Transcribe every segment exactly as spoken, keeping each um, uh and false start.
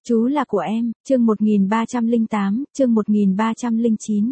Chú là của em, chương một nghìn ba trăm lẻ tám, chương một nghìn ba trăm lẻ chín.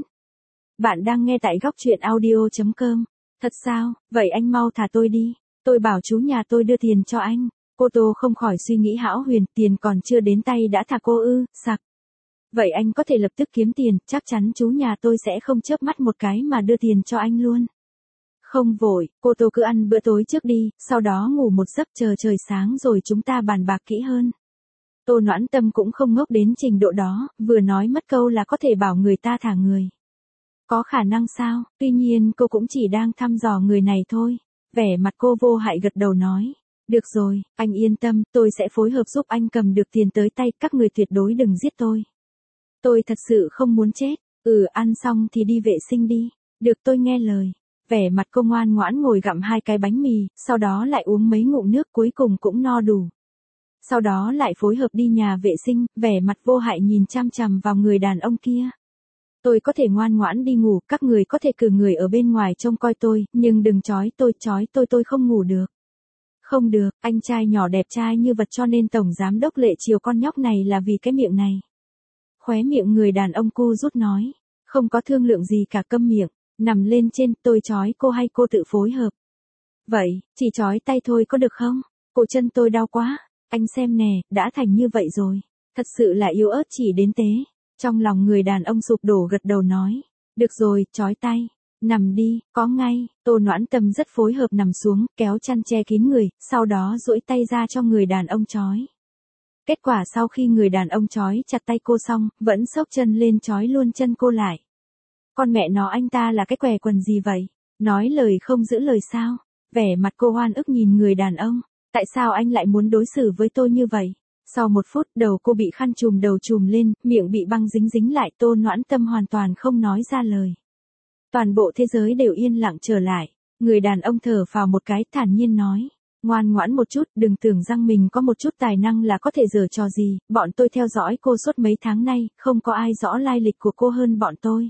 Bạn đang nghe tại góc truyện audio chấm com. Thật sao, vậy anh mau thả tôi đi. Tôi bảo chú nhà tôi đưa tiền cho anh. Cô Tô không khỏi suy nghĩ hão huyền, tiền còn chưa đến tay đã thả cô ư, sặc. Vậy anh có thể lập tức kiếm tiền, chắc chắn chú nhà tôi sẽ không chớp mắt một cái mà đưa tiền cho anh luôn. Không vội, cô Tô cứ ăn bữa tối trước đi, sau đó ngủ một giấc chờ trời sáng rồi chúng ta bàn bạc kỹ hơn. Tô Noãn Tâm cũng không ngốc đến trình độ đó, vừa nói mất câu là có thể bảo người ta thả người. Có khả năng sao, tuy nhiên cô cũng chỉ đang thăm dò người này thôi. Vẻ mặt cô vô hại gật đầu nói. Được rồi, anh yên tâm, tôi sẽ phối hợp giúp anh cầm được tiền tới tay, các người tuyệt đối đừng giết tôi. Tôi thật sự không muốn chết, ừ ăn xong thì đi vệ sinh đi, được tôi nghe lời. Vẻ mặt cô ngoan ngoãn ngồi gặm hai cái bánh mì, sau đó lại uống mấy ngụm nước cuối cùng cũng no đủ. Sau đó lại phối hợp đi nhà vệ sinh, vẻ mặt vô hại nhìn chăm chằm vào người đàn ông kia. Tôi có thể ngoan ngoãn đi ngủ, các người có thể cử người ở bên ngoài trông coi tôi, nhưng đừng trói tôi, trói tôi tôi không ngủ được. Không được, anh trai nhỏ đẹp trai như vật cho nên tổng giám đốc lệ chiều con nhóc này là vì cái miệng này. Khóe miệng người đàn ông cô rút nói, không có thương lượng gì cả, câm miệng, nằm lên trên, tôi trói cô hay cô tự phối hợp. Vậy, chỉ trói tay thôi có được không? Cổ chân tôi đau quá. Anh xem nè, đã thành như vậy rồi. Thật sự là yếu ớt chỉ đến thế. Trong lòng người đàn ông sụp đổ gật đầu nói. Được rồi, trói tay. Nằm đi, có ngay. Tô Noãn Tâm rất phối hợp nằm xuống, kéo chăn che kín người, sau đó duỗi tay ra cho người đàn ông trói. Kết quả sau khi người đàn ông trói chặt tay cô xong, vẫn xốc chân lên trói luôn chân cô lại. Con mẹ nó anh ta là cái què quần gì vậy? Nói lời không giữ lời sao? Vẻ mặt cô oan ức nhìn người đàn ông. Tại sao anh lại muốn đối xử với tôi như vậy? Sau một phút, đầu cô bị khăn trùm đầu trùm lên, miệng bị băng dính dính lại, Tô Noãn Tâm hoàn toàn không nói ra lời. Toàn bộ thế giới đều yên lặng trở lại. Người đàn ông thở phào một cái, thản nhiên nói. Ngoan ngoãn một chút, đừng tưởng rằng mình có một chút tài năng là có thể giở trò gì. Bọn tôi theo dõi cô suốt mấy tháng nay, không có ai rõ lai lịch của cô hơn bọn tôi.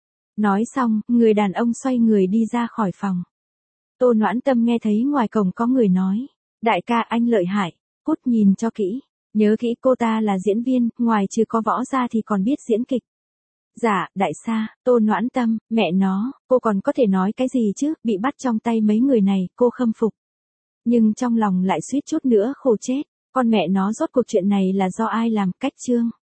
Nói xong, người đàn ông xoay người đi ra khỏi phòng. Tô Noãn Tâm nghe thấy ngoài cổng có người nói. Đại ca anh lợi hại, cút nhìn cho kỹ, nhớ kỹ cô ta là diễn viên, ngoài trừ có võ ra thì còn biết diễn kịch. Dạ, đại ca, Tô Noãn Tâm, mẹ nó, cô còn có thể nói cái gì chứ, bị bắt trong tay mấy người này, cô khâm phục. Nhưng trong lòng lại suýt chút nữa khổ chết, con mẹ nó rốt cuộc chuyện này là do ai làm, cách chương.